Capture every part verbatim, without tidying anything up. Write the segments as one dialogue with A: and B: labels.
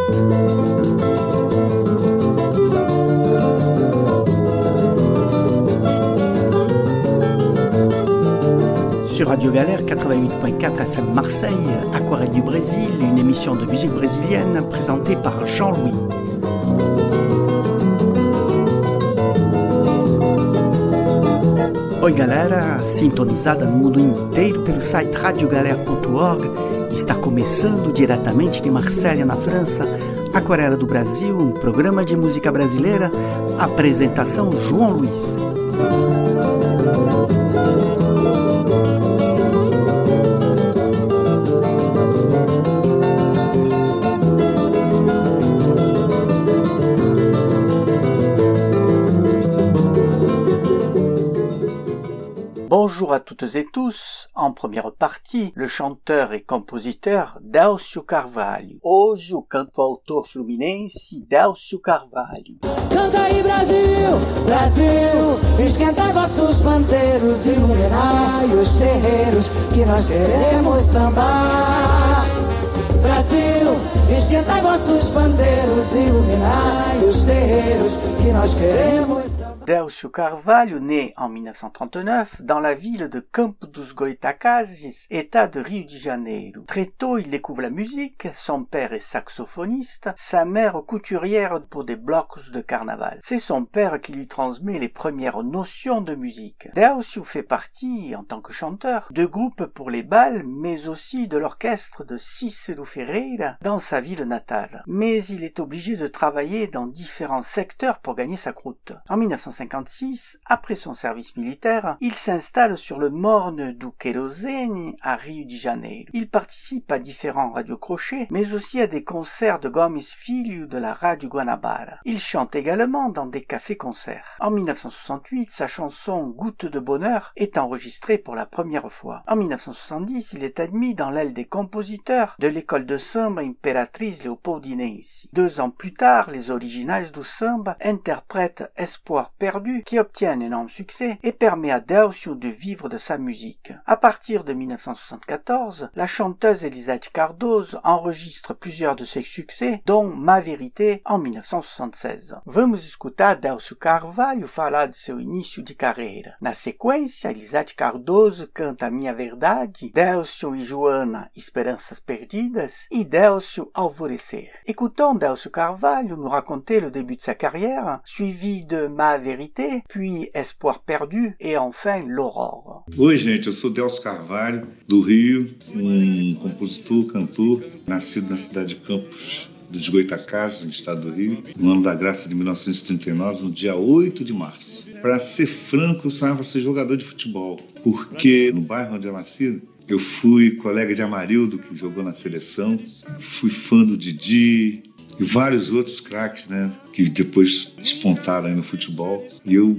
A: Sur Radio Galère quatre-vingt-huit point quatre F M Marseille, Aquarelle du Brésil, une émission de musique brésilienne présentée par Jean-Louis. Oi galera, sintonizada no mundo inteiro pelo site radio galera ponto org, está começando diretamente de Marselha, na França, Aquarela do Brasil, um programa de música brasileira, apresentação João Luiz. Bonjour à toutes et tous. En première partie, le chanteur et compositeur Délcio Carvalho. Hoje o canto-autor fluminense Délcio Carvalho.
B: Canta aí Brasil, Brasil, esquentai vossos pandeiros, iluminai os terreiros, que nós queremos sambar. Brasil, esquentai vossos pandeiros, iluminai os terreiros, que nós queremos sambar.
A: Délcio Carvalho, né en mille neuf cent trente-neuf dans la ville de Campo dos Goytacazes, État de Rio de Janeiro. Très tôt, il découvre la musique, son père est saxophoniste, sa mère couturière pour des blocs de carnaval. C'est son père qui lui transmet les premières notions de musique. Délcio fait partie, en tant que chanteur, de groupes pour les bals, mais aussi de l'orchestre de Cícero Ferreira dans sa ville natale. Mais il est obligé de travailler dans différents secteurs pour gagner sa croûte. En mille neuf cent cinquante-six, après son service militaire, il s'installe sur le morne do Querosene à Rio de Janeiro. Il participe à différents radiocrochets, mais aussi à des concerts de Gomes Filho de la Radio Guanabara. Il chante également dans des cafés-concerts. En mille neuf cent soixante-huit, sa chanson Goutte de bonheur est enregistrée pour la première fois. En mille neuf cent soixante-dix, il est admis dans l'aile des compositeurs de l'école de samba Imperatriz Leopoldinense. Deux ans plus tard, les originais do samba interprètent Espoir perdu, qui obtient un énorme succès et permet à Délcio de vivre de sa musique. À partir de mille neuf cent soixante-quatorze, la chanteuse Elisete Cardoso enregistre plusieurs de ses succès, dont Ma Vérité en mille neuf cent soixante-seize. Vamos escutar Délcio Carvalho falar de seu início de carreira. Na sequência, Elisete Cardoso canta Minha Verdade, Délcio e Joana Esperanças Perdidas e Délcio Alvorecer. Écoutons Délcio Carvalho nous raconter le début de sa carrière, suivi de Ma Vérité, puis Espoir Perdu et enfin L'Aurore.
C: Oi, gente, eu sou Délcio Carvalho, do Rio, um compositor, cantor, nascido na cidade de Campos dos Goytacazes, no estado do Rio, no ano da graça de mil novecentos e trinta e nove, no dia oito de março. Para ser franco, eu sonhava ser jogador de futebol, porque no bairro onde eu nasci, eu fui colega de Amarildo, que jogou na seleção, fui fã do Didi e vários outros craques, né, que depois despontaram aí no futebol, e eu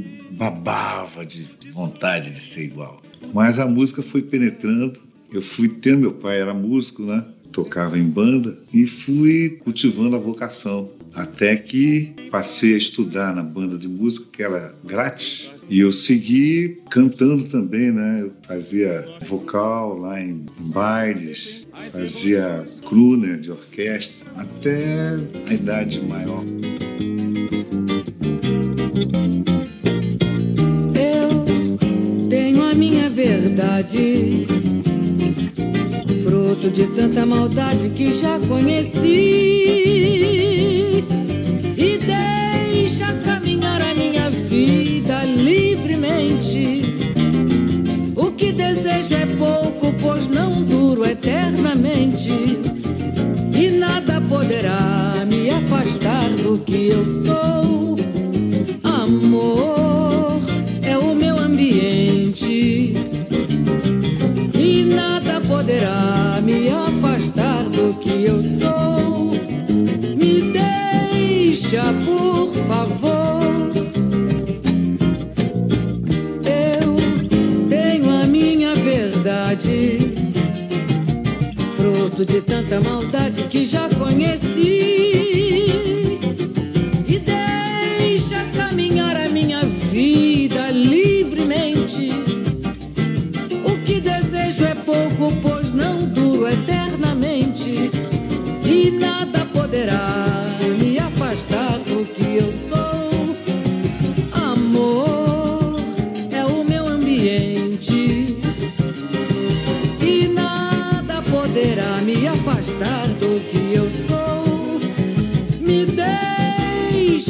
C: babava de vontade de ser igual. Mas a música foi penetrando, eu fui tendo, meu pai era músico, né, tocava em banda, e fui cultivando a vocação, até que passei a estudar na banda de música, que era grátis, e eu segui cantando também, né? Eu fazia vocal lá em, em bailes, fazia crooner de orquestra, até a idade maior.
B: Eu tenho a minha verdade, fruto de tanta maldade que já conheci. E deixa caminhar a minha vida livremente. O que desejo é pouco, pois não duro eternamente. E nada poderá me afastar do que eu sou. Amor é o meu ambiente. E nada poderá me afastar do que eu sou. Me deixa, por favor. Eu tenho a minha verdade, fruto de tanta maldade que já conheci. E deixa caminhar a minha vida livremente. O que desejo é pouco, pois não duro eternamente. E nada poderá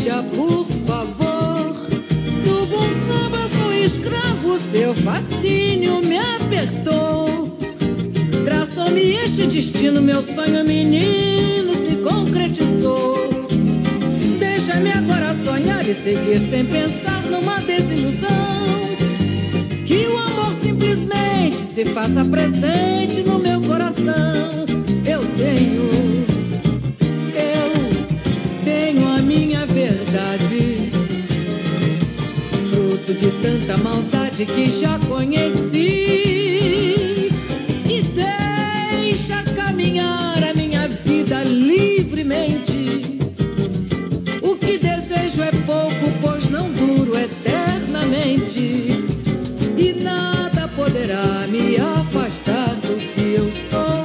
B: deixa, por favor. Do bom samba sou escravo, seu fascínio me apertou. Traçou-me este destino, meu sonho menino se concretizou. Deixa-me agora sonhar e seguir sem pensar numa desilusão. Que o amor simplesmente se faça presente no meu coração. Eu tenho, eu tenho a minha verdade, fruto de tanta maldade que já conheci. E deixa caminhar a minha vida livremente. O que desejo é pouco, pois não duro eternamente. E nada poderá me afastar do que eu sou.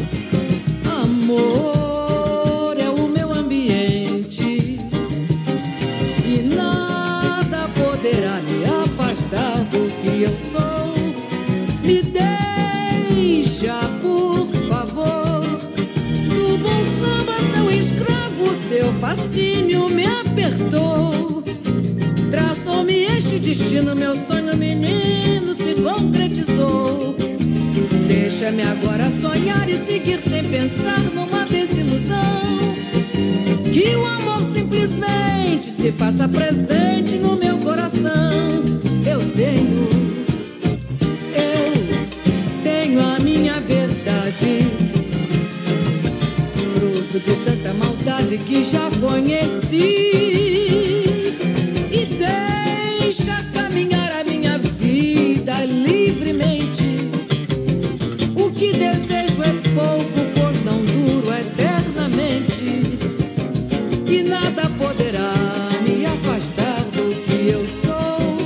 B: Amor é o meu ambiente. E nada poderá me afastar do que eu sou. Me deixa, por favor. Do bom samba sou escravo, seu fascínio me apertou. Traçou-me este destino, meu sonho menino se concretizou. Deixa-me agora sonhar e seguir sem pensar numa desilusão. Que o amor simplesmente se faça presente no meu coração. Eu tenho, eu tenho a minha verdade, fruto de tanta maldade que já conheci. E deixa caminhar a minha vida livremente. O que desejo é pouco, pois não duro eternamente. E nada poderá me afastar do que eu sou.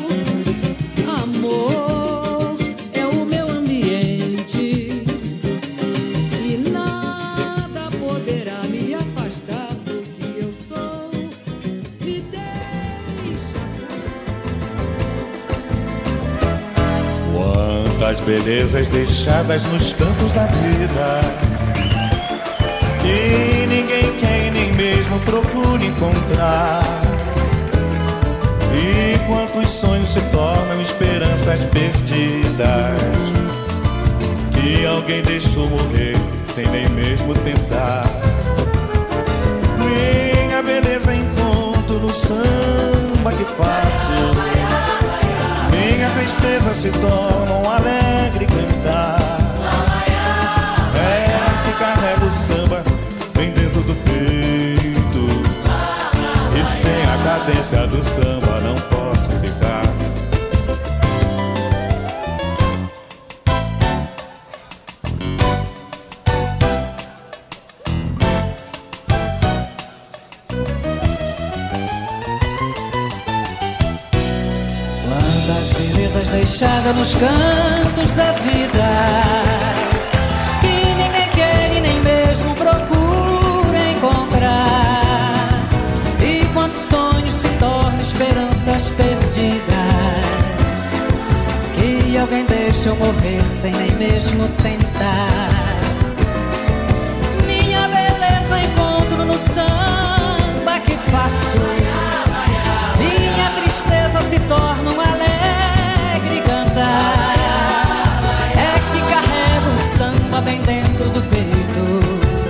B: Amor é o meu ambiente. E nada poderá me afastar do que eu sou. Me deixa.
D: Quantas belezas deixadas nos cantos da vida, que ninguém quer e nem mesmo procura encontrar. E quantos sonhos se tornam esperanças perdidas, que alguém deixou morrer sem nem mesmo tentar. Minha beleza encontro no samba que faço. Minha tristeza se torna um alegre cantar. É que carrega o samba bem dentro do peito, e sem a cadência do samba não posso ficar.
B: Quantas belezas deixadas nos cantos da vida, que ninguém quer e nem mesmo procura encontrar. E quantos sonhos se tornam esperanças perdidas, que alguém deixa eu morrer sem nem mesmo tentar. Minha beleza encontro no samba que faço. Minha tristeza se torna um alegre cantar. É que carrego o samba bem dentro do peito,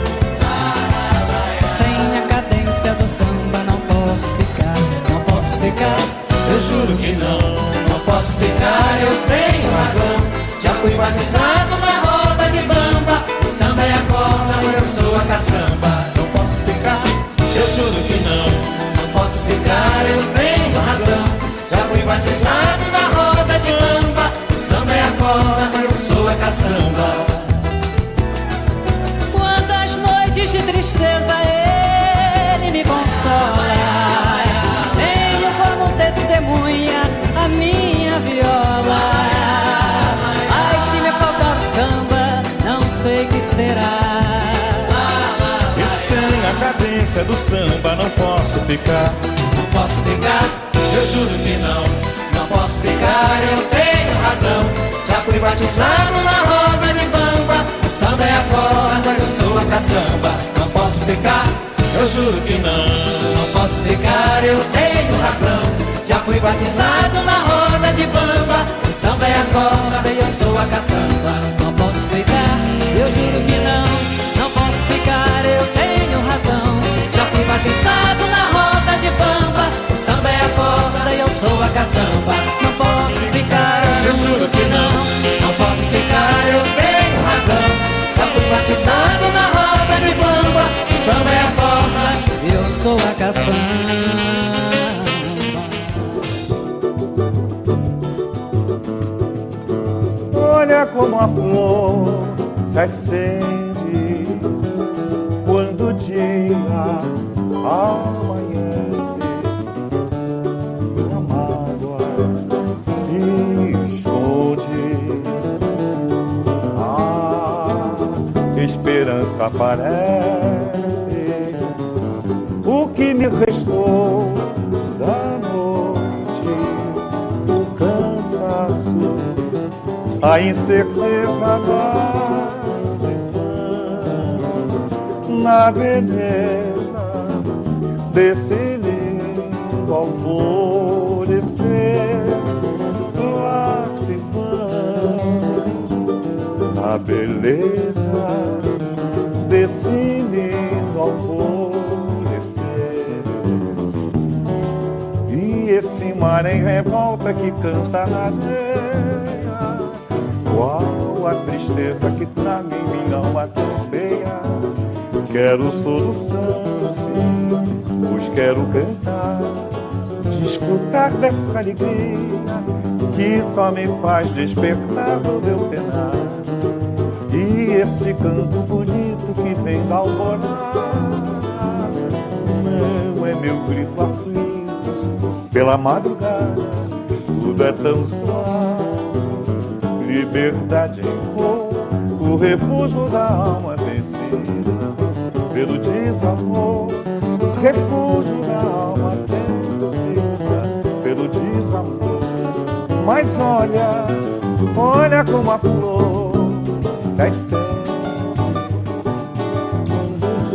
B: sem a cadência do samba não posso ficar. Não posso ficar, eu juro que não. Não posso ficar, eu tenho razão. Já fui batizado na roda de bamba. O samba é a corda, eu sou a caçamba. Não posso ficar, eu juro que não. Não posso ficar, eu tenho razão. Já fui batizado na roda de bamba. O samba é a corda, eu sou a caçamba. Quantas noites de tristeza ele me consola. Tenho como testemunha a minha viola. Ai, se me faltar o samba, não sei o que será.
D: E sem a cadência do samba não posso ficar.
B: Não posso ficar, eu juro que não. Não posso ficar, eu tenho razão. Já fui batizado na roda de bamba. O samba é a corda, eu sou a caçamba. Não posso ficar, eu juro que não. Não posso
E: posso ficar, eu tenho razão. Já fui batizado na roda de bamba. O samba é a corda e eu sou a caçamba. Não posso ficar, eu juro que não. Não posso ficar, eu tenho razão. Já fui batizado na roda de bamba. O samba é a corda e eu sou a caçamba. Não posso ficar, eu juro que não. Não posso ficar, eu tenho razão. Já fui batizado na roda de bamba. O samba é a corda e eu sou a caçamba.
D: Olha como a flor se acende quando o dia amanhece, a mágoa se esconde, a esperança aparece. O que me restou da noite, o cansaço, a incerteza da semana, na beleza desse lindo alvorecer, lá se vão, na beleza desse lindo alvorecer. E esse mar em revolta que canta na areia, qual a tristeza que traga em minha alma campeia. Quero solução, sim, pois quero cantar, desfrutar dessa alegria que só me faz despertar do meu penar. E esse canto bonito que vem da alvorada não é meu grito aflito pela madrugada. Tudo é tão suave, liberdade em cor, o refúgio da alma vencida pelo desamor, refúgio da alma vencida pelo desamor. Mas olha, olha como a flor se acende quando o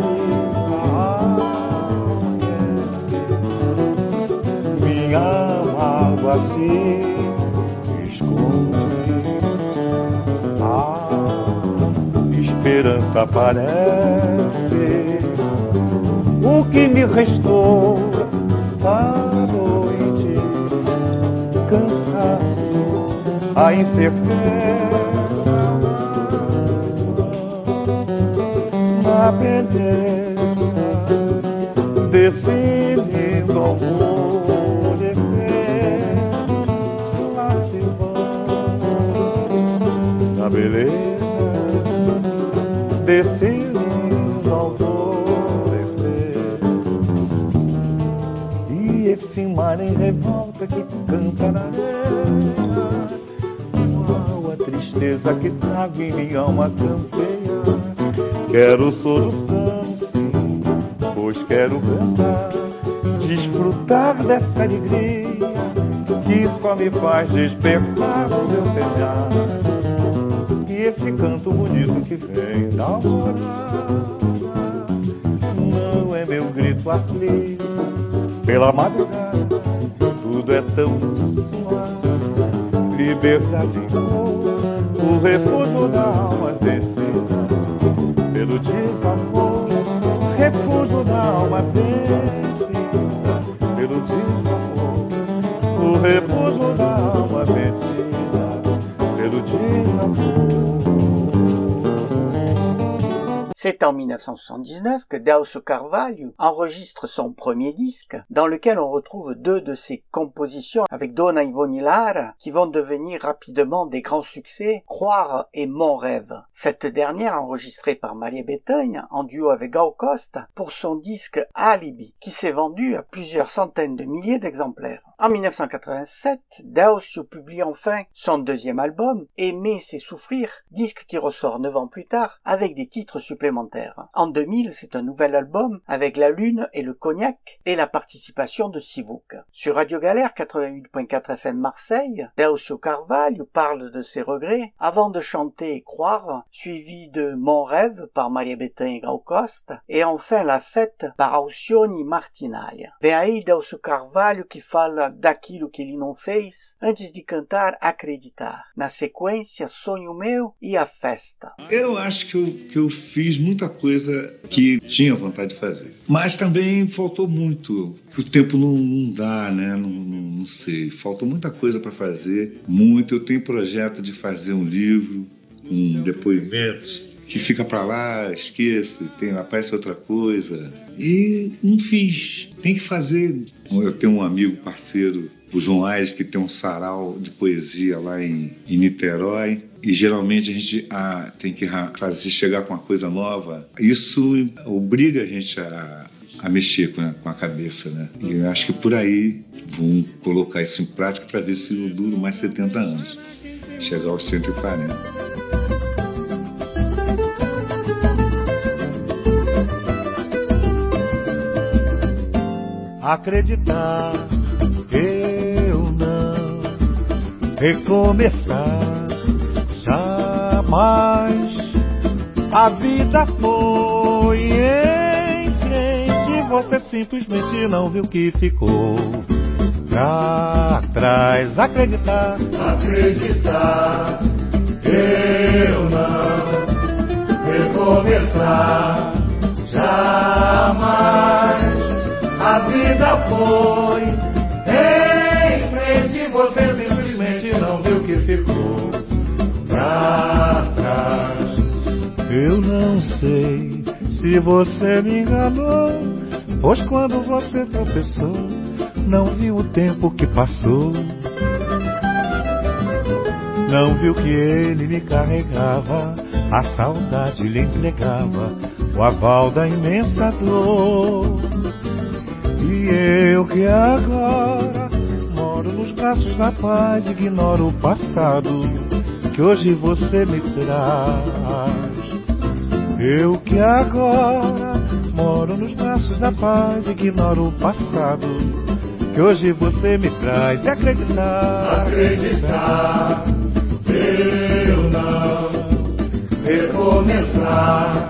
D: dia amanhece, minha mágoa se esconde, a esperança aparece. O que me restou da noite, cansaço, a incerteza, na beleza desse lindo alvorecer, lá se vão, na beleza desse lindo alvorecer. E esse mar em revolta que canta na areia, qual a tristeza que trago em minha alma campeia. Quero solução, sim, pois quero cantar, desfrutar dessa alegria que só me faz despertar o meu penhar. E esse canto bonito que vem da alvorada não é meu grito aflito pela madrugada. Tudo é tão suave, liberdade em cor, o refúgio da alma vencida pelo desamor, refúgio da alma vencida pelo desamor, o refúgio da alma vencida pelo desamor.
A: C'est en mille neuf cent soixante-dix-neuf que Delcio Carvalho enregistre son premier disque, dans lequel on retrouve deux de ses compositions avec Dona Ivone Lara, qui vont devenir rapidement des grands succès, Croire et Mon Rêve. Cette dernière enregistrée par Maria Bethânia en duo avec Gal Costa pour son disque Alibi, qui s'est vendu à plusieurs centaines de milliers d'exemplaires. En mille neuf cent quatre-vingt-sept, Delcio publie enfin son deuxième album, Aimer c'est souffrir, disque qui ressort neuf ans plus tard avec des titres supplémentaires. En deux mille, c'est un nouvel album avec La Lune et le Cognac et la participation de Sivouk. Sur Radio Galère quatre-vingt-huit point quatre F M Marseille, Delcio Carvalho parle de ses regrets avant de chanter Croire, suivi de Mon rêve par Maria Bethânia Gal Costa et enfin La fête par Alcione Martinaglia. Vem aí Delcio Carvalho que fala daquilo que ele não fez antes de cantar Acreditar. Na sequência, Sonho Meu e A Festa.
C: Eu acho que eu, que eu fiz muita coisa que tinha vontade de fazer. Mas também faltou muito. O tempo não, não dá, né? Não, não, não sei. Faltou muita coisa para fazer. Muito. Eu tenho projeto de fazer um livro com depoimentos que fica para lá, esqueço, tem, aparece outra coisa. E não fiz. Tem que fazer. Eu tenho um amigo, parceiro, o João Aires, que tem um sarau de poesia lá em, em Niterói. E geralmente a gente ah, tem que fazer, chegar com uma coisa nova. Isso obriga a gente a, a mexer com a, com a cabeça, né? E eu acho que por aí vão colocar isso em prática para ver se eu duro mais setenta anos. Chegar aos cento e quarenta.
D: Acreditar, eu não recomeçar jamais. A vida foi em frente, você simplesmente não viu que ficou pra trás. Acreditar, acreditar, eu não recomeçar jamais. A vida foi em frente, você simplesmente não viu que ficou pra trás. Eu não sei se você me enganou, pois quando você tropeçou, não viu o tempo que passou. Não viu que ele me carregava, a saudade lhe entregava o aval da imensa dor. E eu que agora moro nos braços da paz, ignoro o passado que hoje você me traz. Eu que agora moro nos braços da paz, ignoro o passado que hoje você me traz. E acreditar, acreditar, eu não recomeçar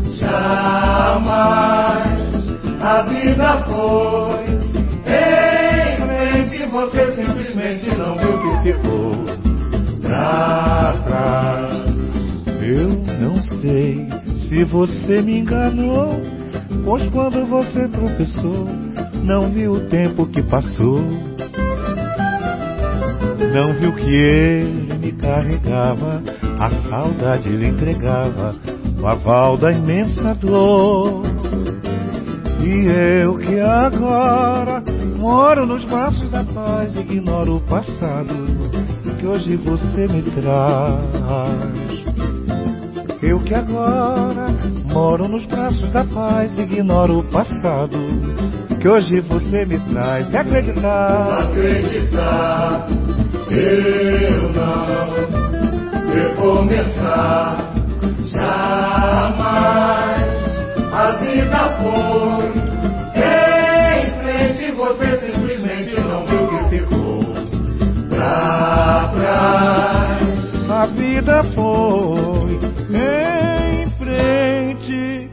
D: jamais. A vida foi em frente, você simplesmente não viu que ficou pra trás. Eu não sei se você me enganou, pois quando você tropeçou, não viu o tempo que passou. Não viu que ele me carregava, a saudade lhe entregava o aval da imensa dor. E eu que agora moro nos braços da paz, ignoro o passado que hoje você me traz. Eu que agora moro nos braços da paz, ignoro o passado que hoje você me traz. E acreditar, acreditar, eu não recomeçar jamais. A vida foi em frente, você simplesmente não viu que ficou pra trás. A vida foi em frente.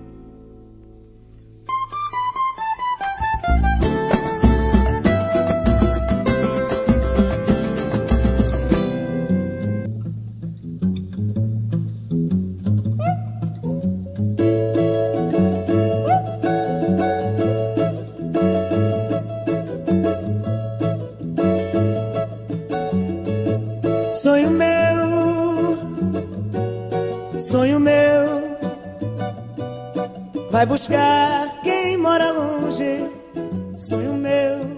F: Sonho meu, sonho meu, vai buscar quem mora longe. Sonho meu,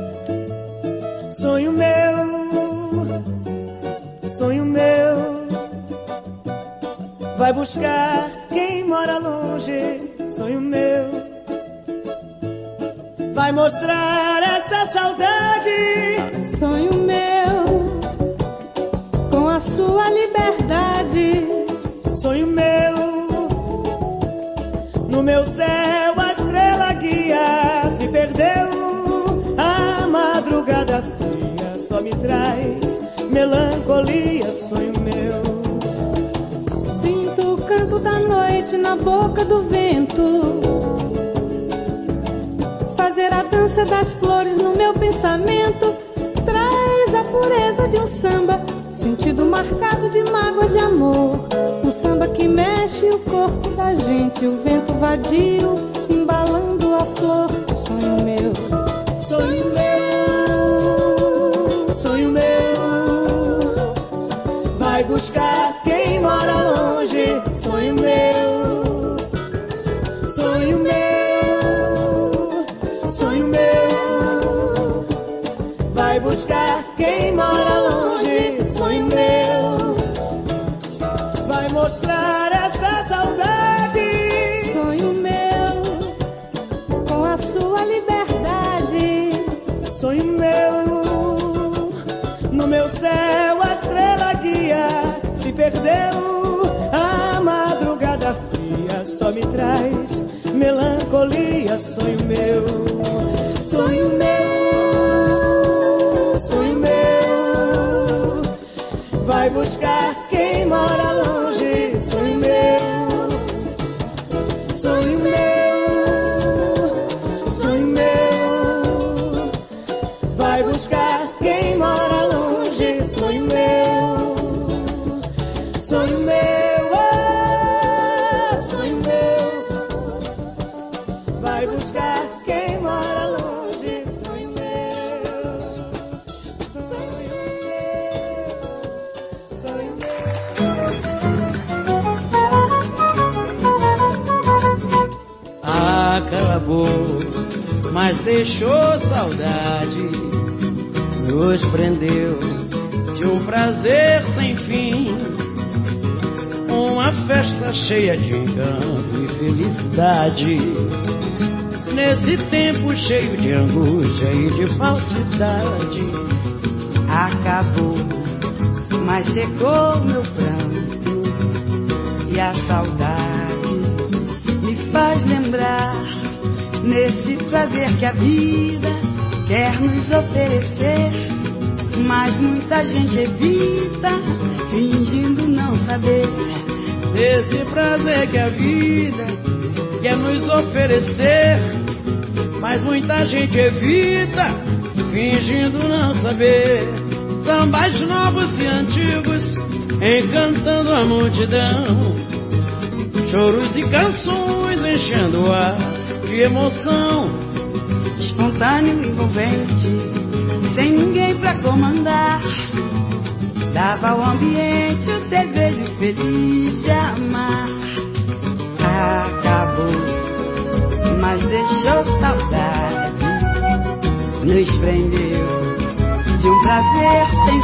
F: sonho meu, sonho meu, vai buscar quem mora longe. Sonho meu, vai mostrar esta saudade.
G: Sonho meu, com a sua liberdade.
F: Sonho meu, no meu céu a estrela guia se perdeu. A madrugada fria só me traz melancolia. Sonho meu,
G: sinto o canto da noite na boca do vento, fazer a dança das flores no meu pensamento. Traz a pureza de um samba, sentido marcado de mágoas de amor. Um samba que mexe o corpo da gente, o vento vadio embalando a flor. Sonho meu,
F: sonho meu, sonho meu, vai buscar quem mora longe. Sonho meu, sonho meu, sonho meu, vai buscar quem mora longe. Sonho meu, vai mostrar esta saudade.
G: Sonho meu, com a sua liberdade.
F: Sonho meu, no meu céu a estrela guia se perdeu. A madrugada fria só me traz melancolia. Sonho meu, sonho meu, sonho meu, vai buscar quem mora longe. Sonho meu, sonho meu, sonho meu, vai buscar quem mora longe. Sonho meu, sonho meu, oh, sonho meu, vai buscar quem mora longe. Sonho meu, sonho meu, sonho meu.
H: Acabou, mas deixou saudade, nos prendeu de um prazer sem fim, uma festa cheia de encanto e felicidade, nesse tempo cheio de angústia e de falsidade.
I: Acabou, mas secou meu pranto, e a saudade me faz lembrar, nesse prazer que a vida quer nos oferecer, mas muita gente evita, fingindo não saber.
H: Esse prazer que a vida quer nos oferecer, mas muita gente evita, fingindo não saber. Sambas novos e antigos encantando a multidão, choros e canções enchendo o ar de emoção,
I: espontâneo e envolvente, sem ninguém pra comandar, dava ao ambiente o desejo feliz de amar. Acabou, mas deixou saudade, nos prendeu de um prazer sem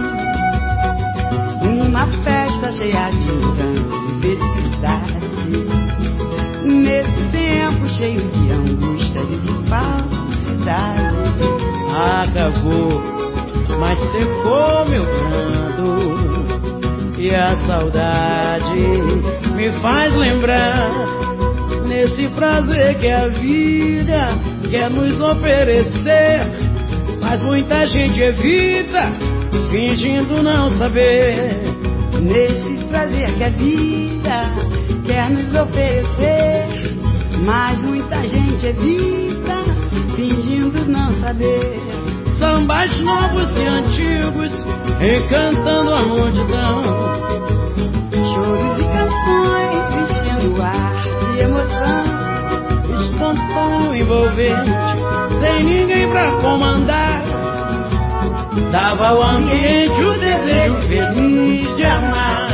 I: fim, uma festa cheia de encanto e felicidade, nesse tempo cheio de angústias e de falsidade.
H: Acabou, mas secou meu pranto, e a saudade me faz lembrar, nesse prazer que a vida quer nos oferecer, mas muita gente evita, fingindo não saber.
I: Nesse prazer que a vida quer nos oferecer, mas muita gente evita, fingindo não saber.
H: Sambas novos e antigos encantando a multidão,
I: choros e canções enchendo o ar de emoção,
H: espontâneo envolvente, sem ninguém pra comandar, dava ao ambiente o desejo feliz de amar.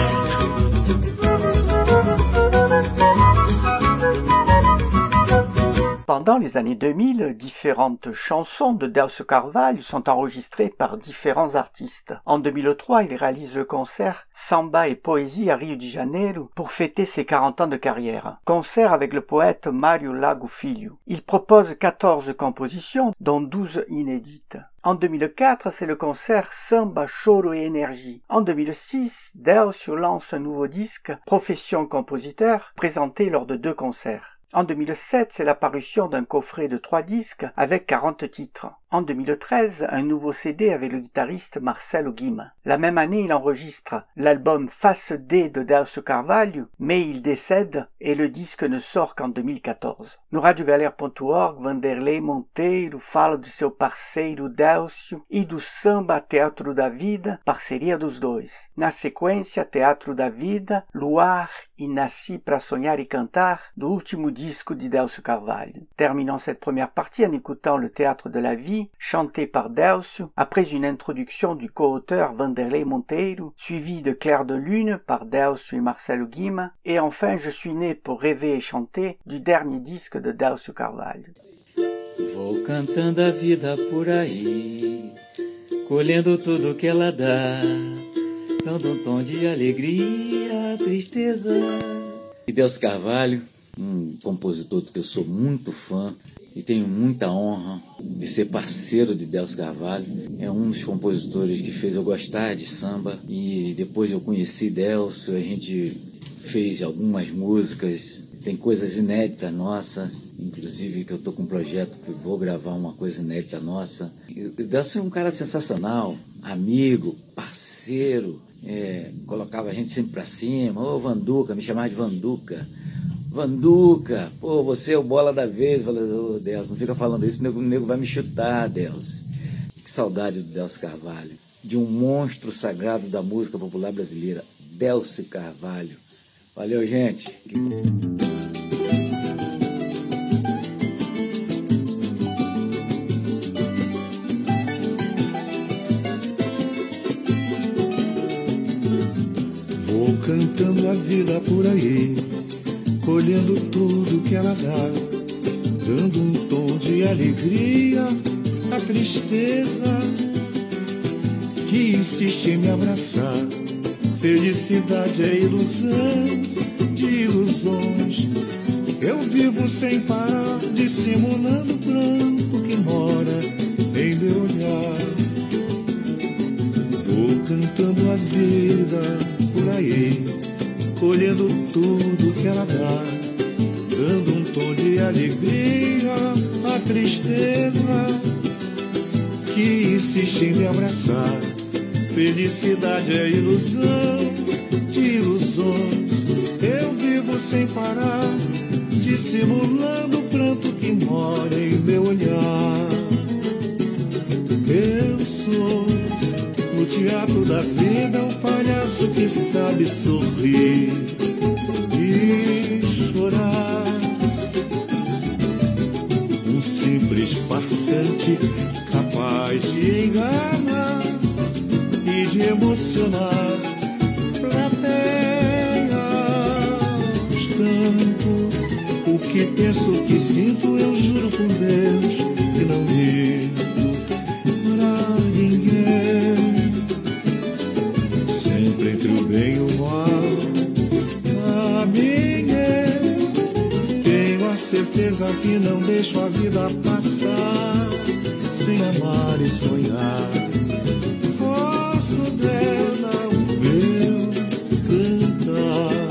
A: Pendant les années deux mille, différentes chansons de Delcio Carvalho sont enregistrées par différents artistes. En deux mille trois, il réalise le concert Samba et Poésie à Rio de Janeiro pour fêter ses quarante ans de carrière. Concert avec le poète Mário Lago Filho. Il propose quatorze compositions, dont douze inédites. En deux mille quatre, c'est le concert Samba, Choro et Énergie. En deux mille six, Delcio lance un nouveau disque, Profession compositeur, présenté lors de deux concerts. En deux mille sept, c'est l'apparition d'un coffret de trois disques avec quarante titres. En deux mille treize, un nouveau C D avec le guitariste Marcelo Guima. La même année, il enregistre l'album Face D de Delcio Carvalho, mais il décède et le disque ne sort qu'en deux mille quatorze. No radio galera ponto org, Vanderlei Monteiro fala do seu parceiro Delcio e do samba Teatro da Vida, parceria dos dois. Na sequência, Teatro da Vida, Luar e Nasci pra Sonhar e Cantar, do último disco de Delcio Carvalho. Terminons cette première partie en écoutant le Théâtre de la Vie, chanté par Delcio, après une introduction du co-auteur Vanderlei Monteiro, suivi de Clair de Lune par Delcio et Marcelo Guima, et enfin Je suis né pour rêver et chanter du dernier disque de Delcio Carvalho.
J: Vou cantando a vida por aí, colhendo tudo que ela dá, dando um tom de alegria, tristeza. E Delcio Carvalho, um compositor que eu sou muito fã e tenho muita honra de ser parceiro de Delcio Carvalho. É um dos compositores que fez eu gostar de samba e depois eu conheci Delcio, a gente fez algumas músicas, tem coisas inéditas nossa, inclusive que eu tô com um projeto que vou gravar uma coisa inédita nossa. E o Delcio é um cara sensacional, amigo, parceiro, é, colocava a gente sempre pra cima. Ô Vanduca, me chamava de Vanduca. Vanduca, pô, você é o bola da vez. Eu falei, ô Delcio, não fica falando isso, o nego, o nego vai me chutar, Delcio. Que saudade do Delcio Carvalho, de um monstro sagrado da música popular brasileira, Delcio Carvalho. Valeu, gente.
D: Vou cantando a vida por aí, colhendo tudo que ela dá, dando um tom de alegria à tristeza que insiste em me abraçar. Felicidade é ilusão de ilusões. Eu vivo sem parar, dissimulando o pranto que mora em meu olhar. Vou cantando a vida por aí, colhendo tudo que ela dá, dando um tom de alegria à tristeza que insiste em me abraçar. Felicidade é ilusão de ilusões. Eu vivo sem parar, dissimulando o pranto que mora em meu olhar. Eu sou no teatro da vida um palhaço que sabe sorrir e chorar. Um simples farsante capaz de enganar e de emocionar plateias. Tanto o que penso, o que sinto, eu juro por Deus que não digo pra ninguém. Sempre entre o bem e o mal caminhei. Tenho a certeza que não deixo a vida passar sem amar e sonhar. Dela o meu cantar.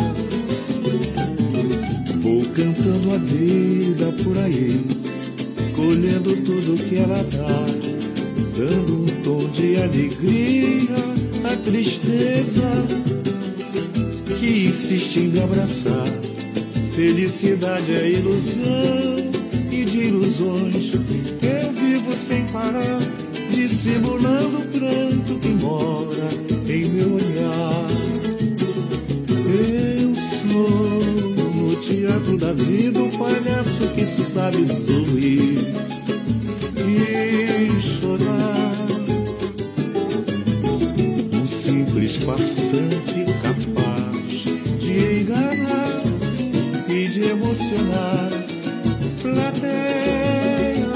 D: Vou cantando a vida por aí, colhendo tudo que ela dá, dando um tom de alegria à tristeza que insiste em me abraçar. Felicidade é ilusão e de ilusões. Eu vivo sem parar, dissimulando o pranto que mora em meu olhar. Eu sou no teatro da vida o palhaço que sabe sorrir e chorar. Um simples farsante capaz de enganar e de emocionar plateia.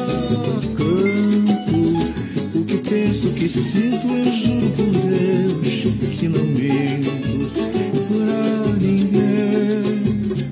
D: Canto o que penso, o que sinto, eu juro por Deus que não minto pra ninguém.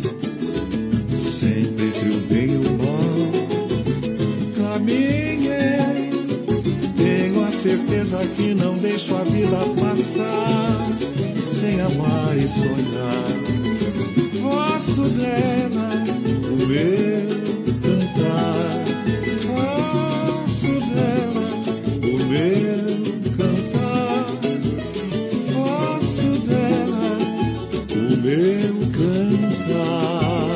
D: Sempre entre o bem e o mal caminhei. Tenho a certeza que não deixo a vida passar sem amar e sonhar. Faço dela o meu cantar. Faço dela o meu cantar. Faço dela o meu cantar.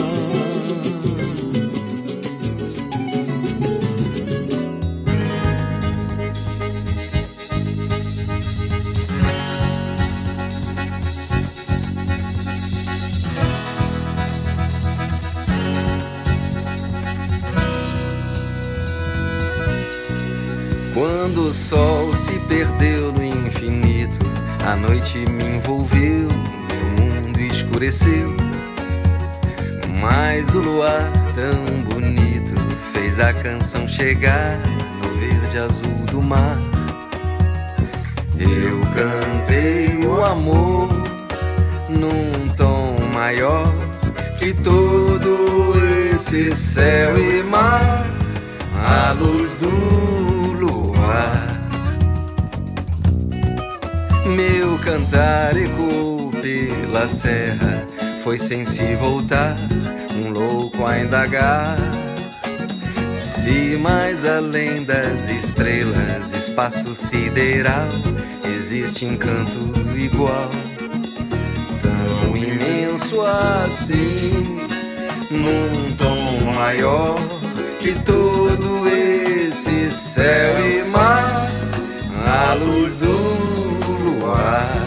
K: Quando o sol se perdeu no infinito, a noite me envolveu, meu mundo escureceu. Mas o luar tão bonito fez a canção chegar no verde azul do mar. Eu cantei o amor num tom maior que todo esse céu e mar, a luz do luar. Meu cantar ecoou pela serra, foi sem se voltar, um louco a indagar. Se mais além das estrelas, espaço sideral, existe encanto igual, tão imenso assim, num tom maior que todo esse céu e mar, a luz do luar.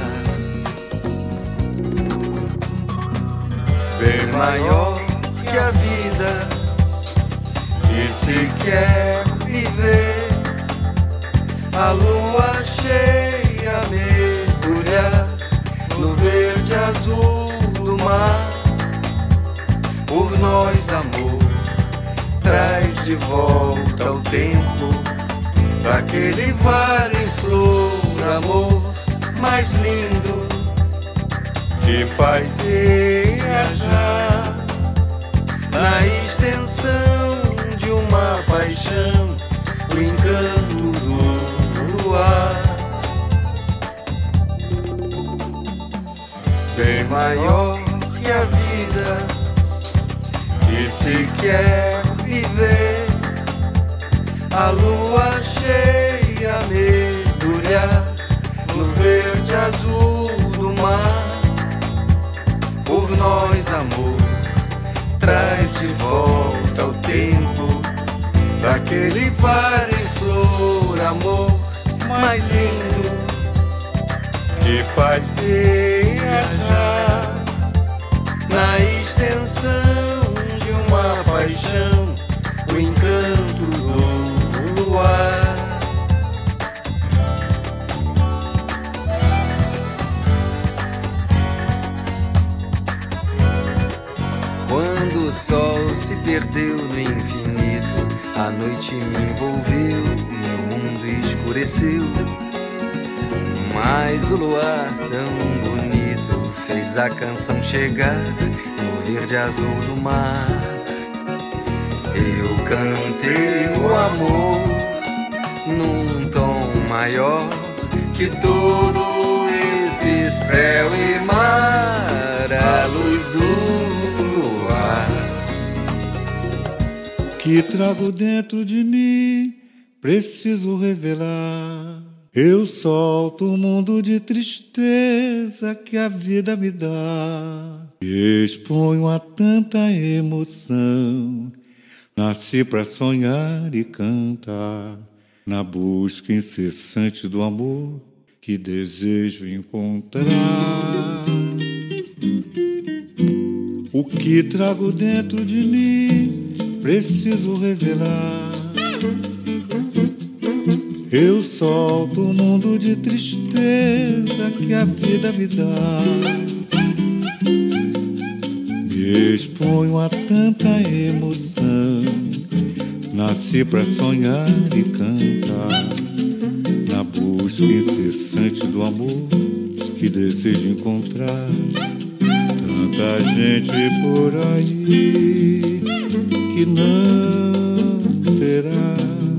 K: Bem maior que a vida que se quer viver, a lua cheia mergulhar no verde azul do mar. Por nós, amor, traz de volta o tempo daquele vale em flor, amor mais lindo que faz viajar na extensão de uma paixão, o encanto do luar. Bem maior que a vida que se quer viver, a lua cheia mergulhar no verde azul do mar. Por nós, amor, traz de volta o tempo daquele vale em flor, amor mais lindo que faz viajar na extensão de uma paixão, o encanto do luar. Quando o sol se perdeu no infinito, a noite me envolveu, meu mundo escureceu. Mas o luar tão bonito fez a canção chegar no verde azul do mar. Eu cantei o amor num tom maior que todo esse céu e mar, a luz do luar
D: que trago dentro de mim, preciso revelar. Eu solto o mundo de tristeza que a vida me dá e exponho a tanta emoção. Nasci pra sonhar e cantar, na busca incessante do amor que desejo encontrar. O que trago dentro de mim, preciso revelar. Eu solto o mundo de tristeza que a vida me dá
C: Me exponho a tanta emoção, nasci pra sonhar e cantar, na busca incessante do amor que desejo encontrar. Tanta gente por aí que não terá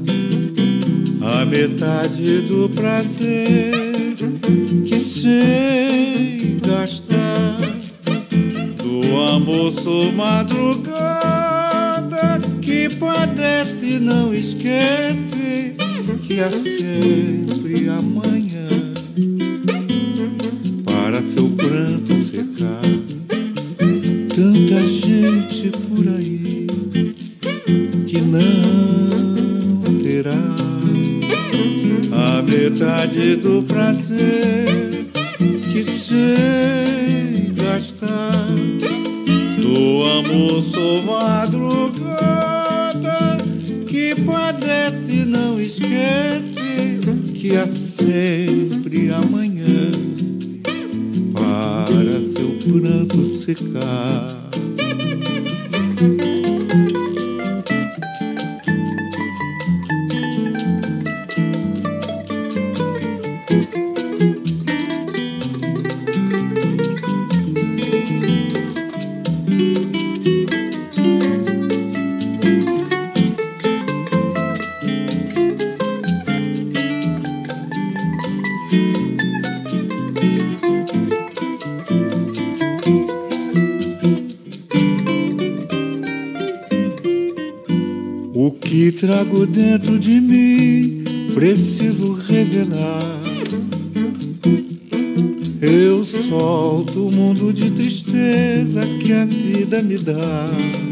C: a metade do prazer que sei gastar. Do amor sou madrugada que padece, não esquece que há sempre amanhã para seu pranto secar. Tanta gente por aí que não terá a metade do prazer que sei gastar. Do amor sou madrugada que padece, não esquece que há sempre amanhã para seu pranto secar. O que trago dentro de mim preciso revelar. Eu solto o mundo de tristeza que a vida me dá.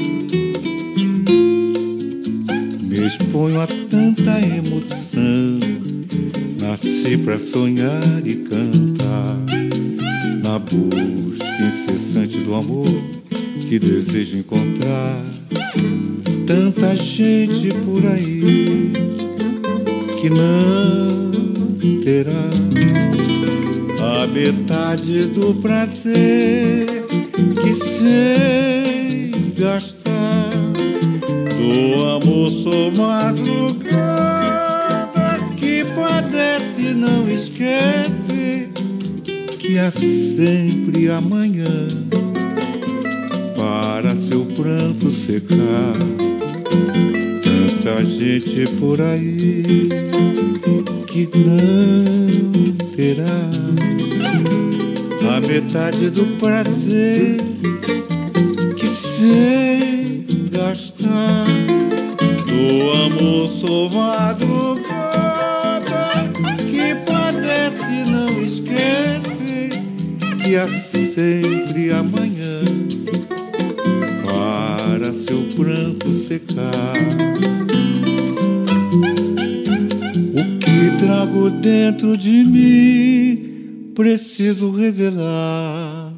C: Me exponho a tanta emoção, nasci pra sonhar e cantar, na busca incessante do amor que desejo encontrar. Tanta gente por aí que não terá a metade do prazer que sei gastar. Do amor sou madrugada que padece, não esquece que há sempre amanhã para seu pranto secar. Tanta gente por aí que não terá a metade do prazer que sei gastar. Do amor sou madrugada que padece, não esquece que há sempre amanhã para seu pranto secar. O que trago dentro de mim preciso revelar.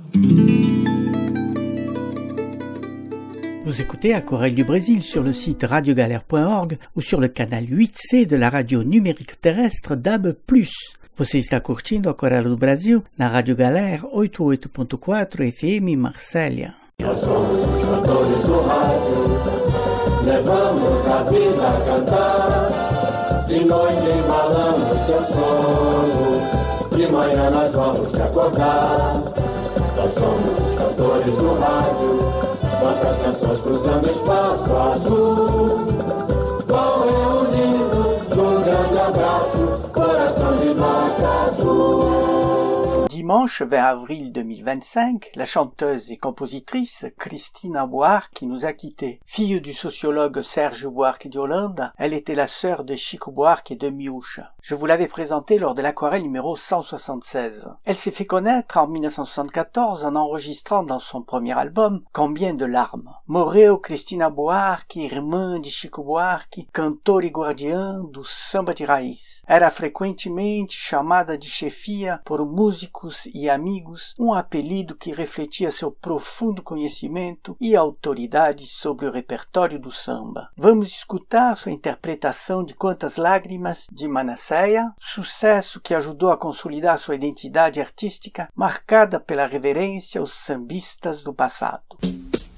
A: Vous écoutez Aquarelle du Brésil sur le site radiogalère point org ou sur le canal huit C de la radio numérique terrestre D A B plus. Você está curtindo Aquarelle do Brasil na Rádio Galère oitenta e oito ponto quatro F M Marsella.
L: Nós somos os cantores do rádio, levamos a vida a cantar. De noite embalamos teu sono, de manhã nós vamos te acordar. Nós somos os cantores do rádio, nossas canções cruzando espaço azul. Qual é o lindo de um grande abraço, coração de norte azul.
A: Dimanche vingt avril deux mille vingt-cinq, la chanteuse et compositrice Cristina Buarque nous a quittés. Fille du sociologue Serge Buarque de Holanda, elle était la sœur de Chico Buarque et de Miúcha. Je vous l'avais présentée lors de l'aquarelle numéro cent soixante-seize. Elle s'est fait connaître en mille neuf cent soixante-quatorze en enregistrant dans son premier album Combien de larmes. Morreu Cristina Buarque, irmã de Chico Buarque, cantora e guardiã do samba de raiz. Era frequentemente chamada de chefia por músicos e amigos, um apelido que refletia seu profundo conhecimento e autoridade sobre o repertório do samba. Vamos escutar sua interpretação de Quantas Lágrimas, de Manasseia, sucesso que ajudou a consolidar sua identidade artística, marcada pela reverência aos sambistas do passado.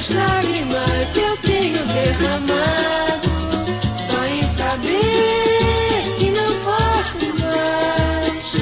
B: Quantas lágrimas eu tenho derramado só em saber que não posso mais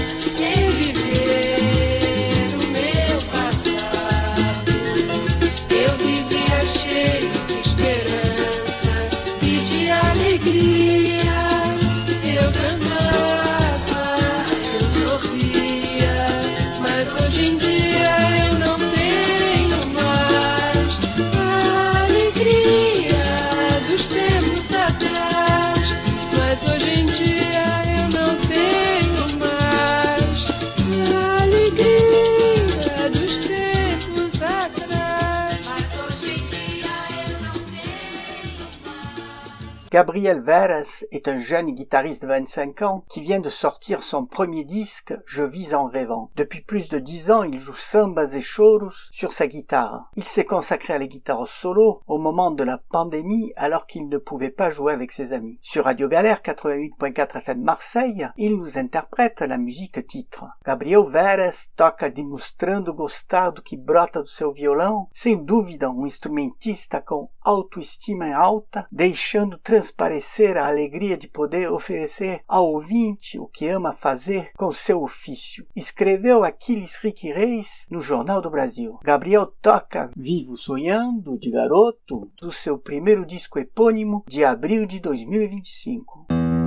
B: reviver o meu passado. Eu vivia cheio de esperança e de alegria. Eu cantava, eu sorria, mas hoje em dia eu não tenho mais a alegria dos tempos atrás. Mas hoje em dia eu não tenho mais a alegria dos tempos atrás. Mas hoje em dia eu não tenho mais.
A: Gabriel Veres est un jeune guitariste de vingt-cinq ans qui vient de sortir son premier disque « Je vis en rêvant ». Depuis plus de dix ans, il joue sambas et choros sur sa guitare. Il s'est consacré à la guitare solo au moment de la pandémie alors qu'il ne pouvait pas jouer avec ses amis. Sur Radio Galère quatre-vingt-huit point quatre F M Marseille, il nous interprète la musique titre. Gabriel Veres toca demonstrando gostar do que brota do seu violão, sem dúvida um instrumentista com autoestima alta, deixando transparecer a alegria de poder oferecer ao ouvinte o que ama fazer com seu ofício. Escreveu Aquiles Rick Reis no Jornal do Brasil. Gabriel toca Vivo Sonhando, de garoto, do seu primeiro disco epônimo de abril de dois mil e vinte e cinco.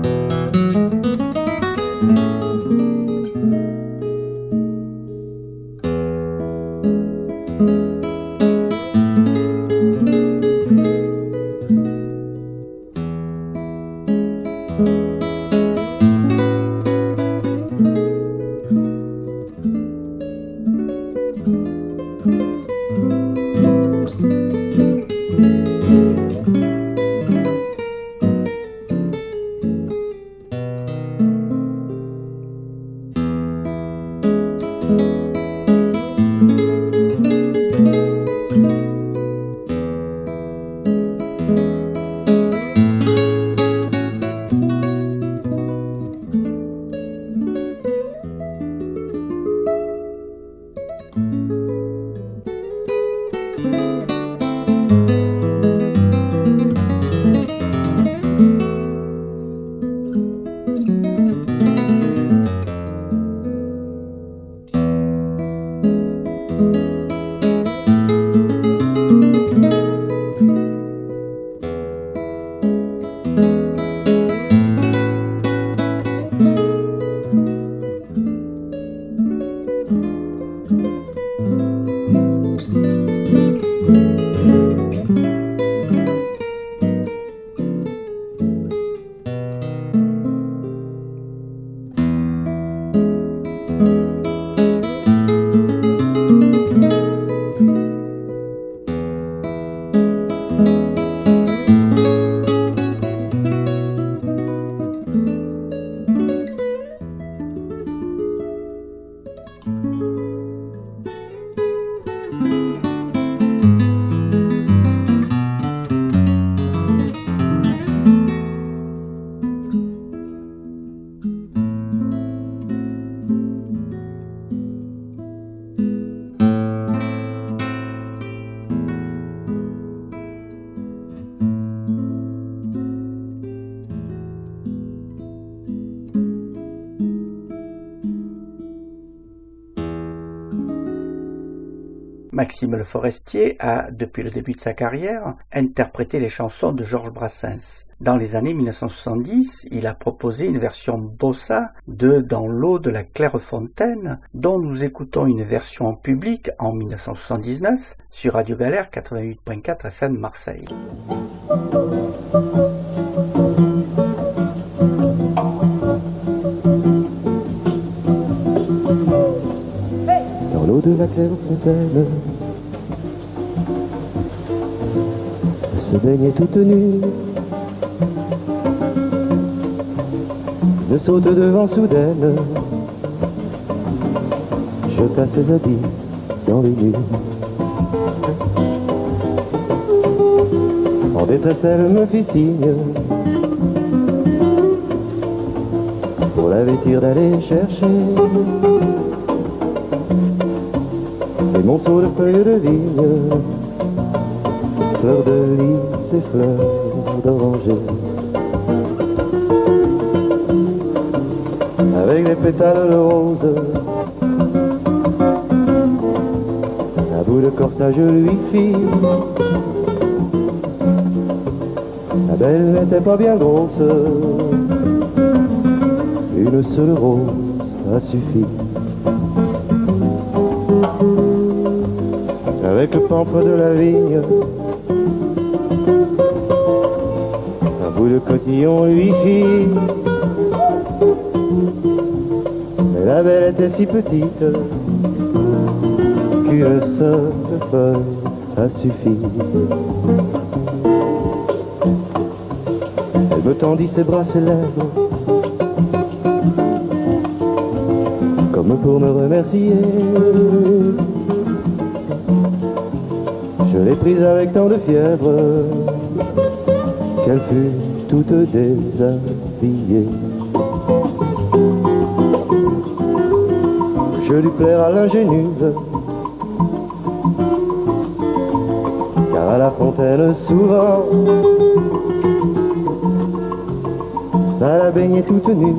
A: Maxime Le Forestier a, depuis le début de sa carrière, interprété les chansons de Georges Brassens. Dans les années mille neuf cent soixante-dix, il a proposé une version bossa de Dans l'eau de la Clairefontaine, dont nous écoutons une version en public en mille neuf cent soixante-dix-neuf sur Radio Galère quatre-vingt-huit point quatre F M Marseille.
M: Dans l'eau de la Clairefontaine, elle se baignait toute nue, de saute devant soudaine, jeta ses habits dans les nues. En détresse, elle me fit signe pour la vêtir d'aller chercher des monceaux de feuilles de vigne fleurs de lys et fleurs d'oranger. Avec des pétales de rose, un bout de corsage lui fit. La belle n'était pas bien grosse, une seule rose a suffi. Avec le pampre de la vigne, un bout de cotillon lui fit. Mais la belle était si petite qu'une seule feuille a suffi. Elle me tendit ses bras, ses lèvres, comme pour me remercier. Je l'ai prise avec tant de fièvre qu'elle fut toute déshabillée. Je lui plaire à l'ingénue, car à la fontaine souvent ça la baignait toute nue.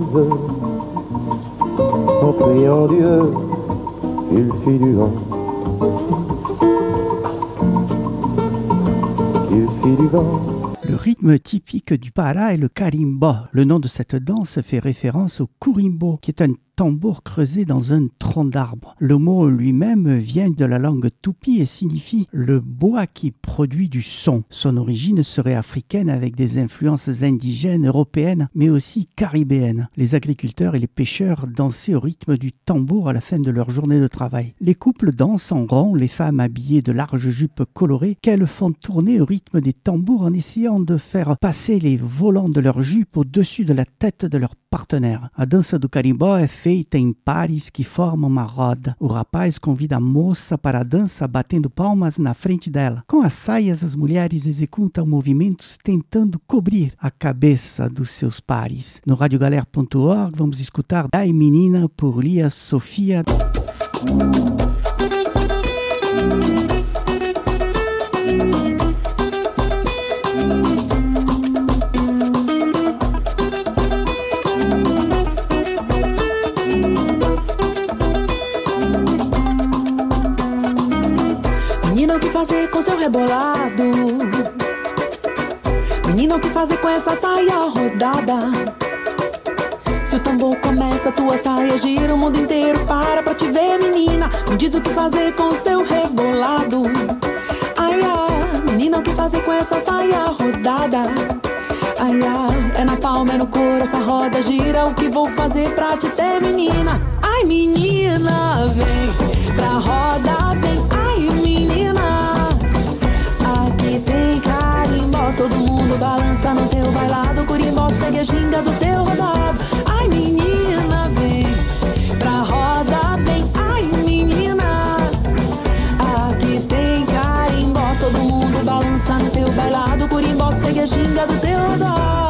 M: En priant Dieu, il fit du vent. Il fit du vent.
A: Le rythme typique du Pará est le carimba. Le nom de cette danse fait référence au curimbo, qui est un tambour creusé dans un tronc d'arbre. Le mot lui-même vient de la langue tupi et signifie le bois qui produit du son. Son origine serait africaine avec des influences indigènes, européennes, mais aussi caribéennes. Les agriculteurs et les pêcheurs dansaient au rythme du tambour à la fin de leur journée de travail. Les couples dansent en rond, les femmes habillées de larges jupes colorées qu'elles font tourner au rythme des tambours en essayant de faire passer les volants de leur jupe au-dessus de la tête de leur partenaire. A dança do carimbó é feita em pares que formam uma roda. O rapaz convida a moça para a dança batendo palmas na frente dela. Com as saias, as mulheres executam movimentos tentando cobrir a cabeça dos seus pares. No radiogalera ponto org vamos escutar Ai Menina por Lia Sofia.
F: Menina, o que fazer com seu rebolado? Menina, o que fazer com essa saia rodada? Se o tambor começa, tua saia gira, o mundo inteiro para pra te ver, menina. Me diz o que fazer com seu rebolado. Ai, ai, menina, o que fazer com essa saia rodada? Ai, ai, é na palma, é no couro, essa roda gira. O que vou fazer pra te ter, menina? Ai, menina, vem pra roda, vem. Ai, menina, aqui tem carimbó. Todo mundo balança no teu bailado. Curimbó segue a ginga do teu rodado. Ai, menina, vem pra roda, vem. Ai, menina, aqui tem carimbó. Todo mundo balança no teu bailado. Curimbó segue a ginga do teu rodado.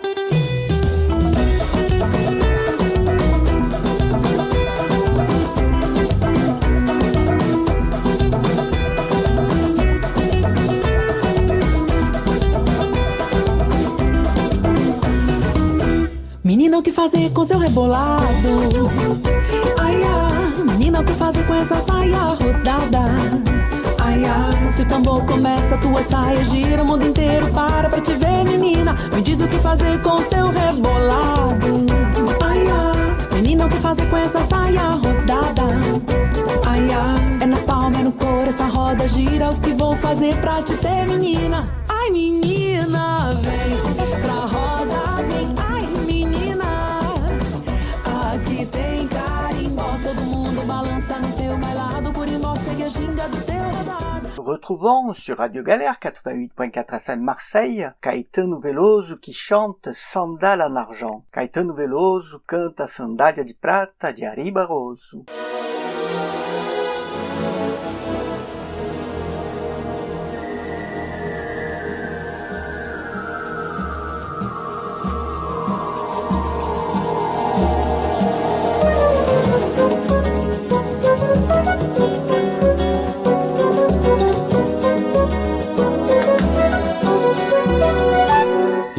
F: Menina, o que fazer com seu rebolado? Ai, ai, menina, o que fazer com essa saia rodada? Ai, ai, se o tambor começa, tua saia gira, o mundo inteiro para pra te ver, menina. Me diz o que fazer com seu rebolado. Ai, ai, menina, o que fazer com essa saia rodada? Ai, ai, é na palma, é no couro, essa roda gira. O que vou fazer pra te ter, menina? Ai, menina, vem pra roda, vem. Ai, menina, aqui tem carimbó. Todo mundo balança no teu bailado. Curimbó segue a ginga do teu rodado.
A: Retrouvons sur Radio Galère quatre-vingt-huit point quatre F M Marseille Caetano Veloso qui chante Sandala en argent. Caetano Veloso canta Sandália de prata de Ari Barroso.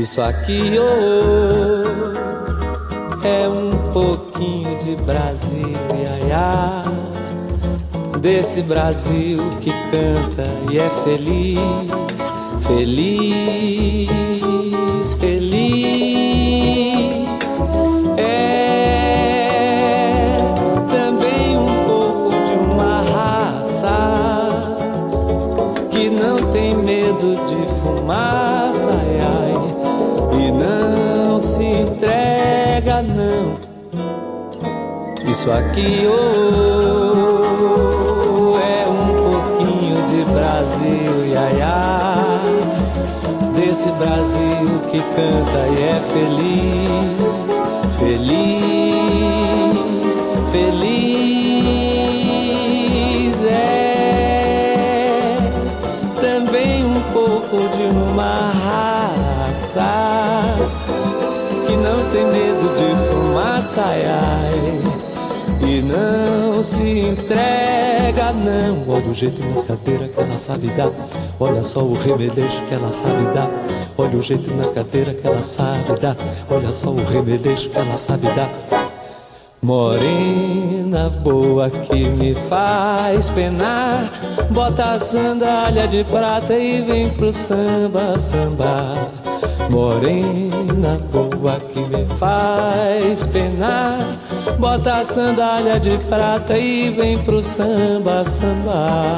N: Isso aqui oh, é um pouquinho de Brasil, iaiá, desse Brasil que canta e é feliz, feliz, feliz. É também um pouco de uma raça que não tem medo de fumaça, ai, ai, e não se entrega não. Isso aqui oh, é um pouquinho de Brasil, iaiá, desse Brasil que canta e é feliz, feliz, feliz. É também um pouco de uma raça que não tem medo de fumaça, ai, ai, e não se entrega não. Olha o jeito nas cadeiras que ela sabe dar, olha só o remedejo que ela sabe dar. Olha o jeito nas cadeiras que ela sabe dar, olha só o remedejo que ela sabe dar. Morena boa que me faz penar, bota a sandália de prata e vem pro samba, samba. Morena boa que me faz penar, bota a sandália de prata e vem pro samba, samba.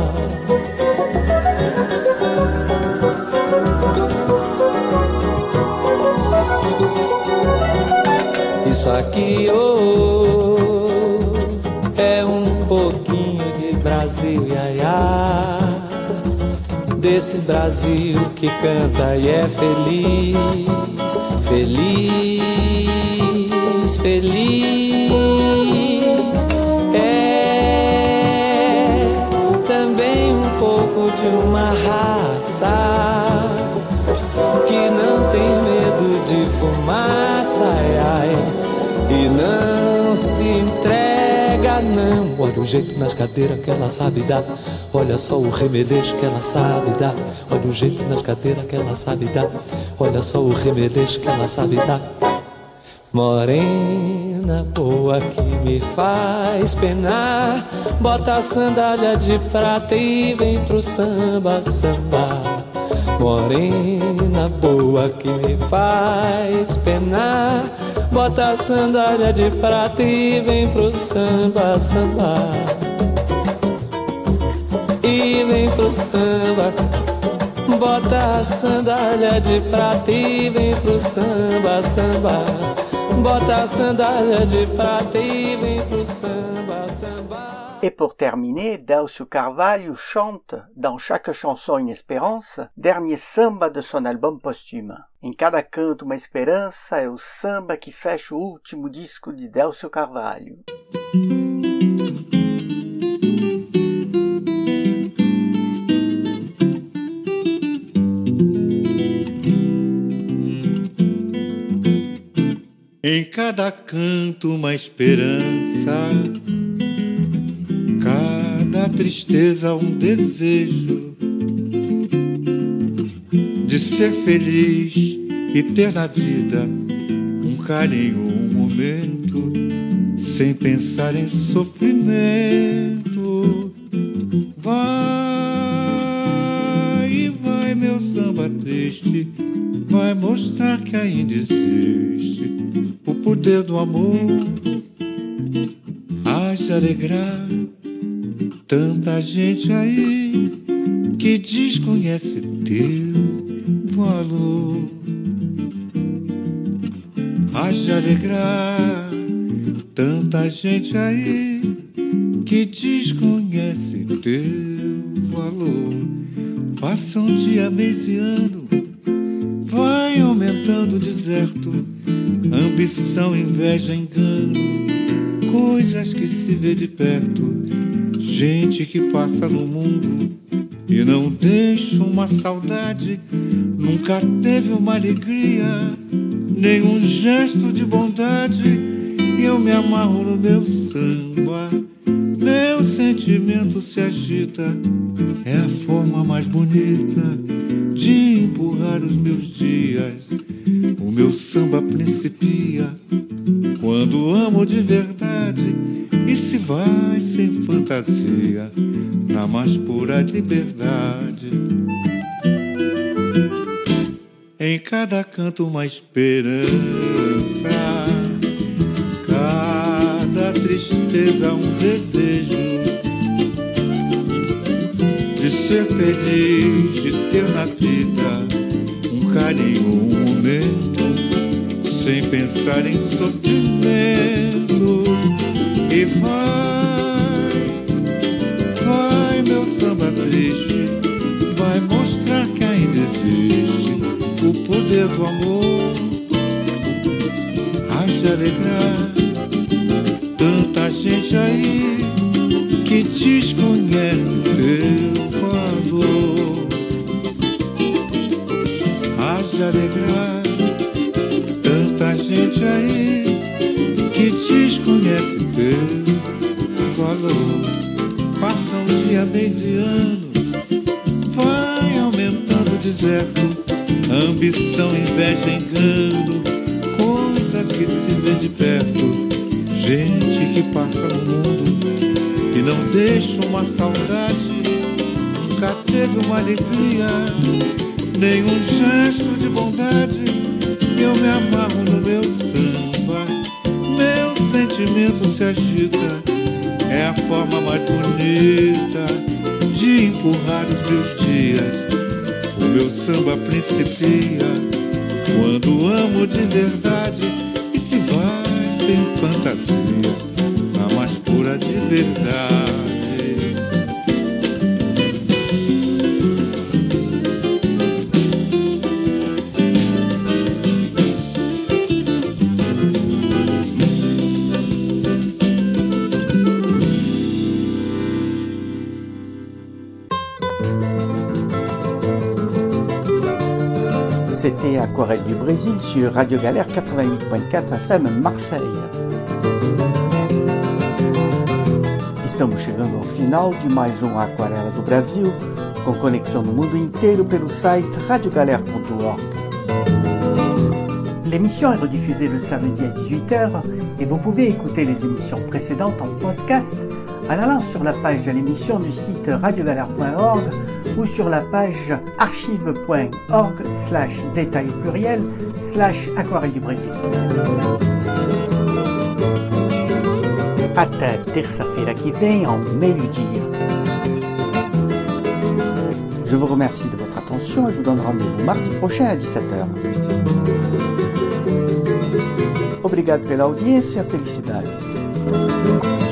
N: Isso aqui oh, é um pouquinho de Brasil, iaiá, desse Brasil que canta e é feliz, feliz, feliz. É também um pouco de uma raça que não tem medo de fumaça, ai, ai, e não se entrega não. Olha o jeito nas cadeiras que ela sabe dar, olha só o remedejo que ela sabe dar. Olha o jeito nas cadeiras que ela sabe dar, olha só o remedejo que ela sabe dar. Morena boa que me faz penar, bota a sandália de prata e vem pro samba, samba. Morena boa que me faz penar, bota a sandália de prata e vem pro samba, samba. E vem pro samba, bota a sandália de prata e vem pro samba, samba. Bota a sandália de prata e vem pro samba, samba.
A: Et pour terminer, Déocio Carvalho chante dans chaque chanson une espérance, dernier samba de son album posthume. Em cada canto uma esperança é o samba que fecha o último disco de Déocio Carvalho.
C: Em cada canto uma esperança, cada tristeza um desejo de ser feliz e ter na vida um carinho, um momento, sem pensar em sofrimento. Vai e vai meu samba triste, vai mostrar que ainda existe o poder do amor. Haja alegrar tanta gente aí que desconhece teu valor. Haja alegrar tanta gente aí que desconhece teu valor. Passa um dia, mês e ano, vai aumentando o deserto, ambição, inveja, engano, coisas que se vê de perto, gente que passa no mundo e não deixa uma saudade, nunca teve uma alegria, nenhum gesto de bondade. E eu me amarro no meu samba, meu sentimento se agita, é a forma mais bonita de empurrar os meus dias. O meu samba principia quando amo de verdade e se vai sem fantasia na mais pura liberdade. Em cada canto uma esperança, cada tristeza um desejo de ser feliz, de ter na vida um carinho, um momento, sem pensar em sofrimento. E vai, vai meu samba triste, vai mostrar que ainda existe o poder do amor. Há de alegrar tanta gente aí que desconhece o teu valor. Há de alegrar tanta gente aí que desconhece o teu valor. Passam dia, mês e ano, vai aumentando o deserto, ambição, inveja, engano, coisas que se vê de perto. Gente que passa no mundo e não deixa uma saudade, nunca teve uma alegria, nenhum gesto de bondade. Eu me amarro no meu samba, meu sentimento se agita, é a forma mais bonita de empurrar os meus dias. O meu samba principia quando amo de verdade e se vai sem fantasia na mais pura liberdade.
A: C'était Aquarelle du Brésil sur Radio Galère quatre-vingt-huit point quatre F M Marseille. Estamos chegando ao final de mais um Aquarela do Brasil, com conexão no mundo inteiro pelo site radio galère point org. L'émission est rediffusée le samedi à dix-huit heures et vous pouvez écouter les émissions précédentes en podcast en allant sur la page de l'émission du site radio galère point org ou sur la page archive point org slash détail pluriel slash aquarelle du Brésil. Até terça-feira que vem, ao meio-dia. Je vous remercie de votre attention et vous donne rendez-vous mardi prochain à dix-sept heures. Obrigado pela audiência, felicidades.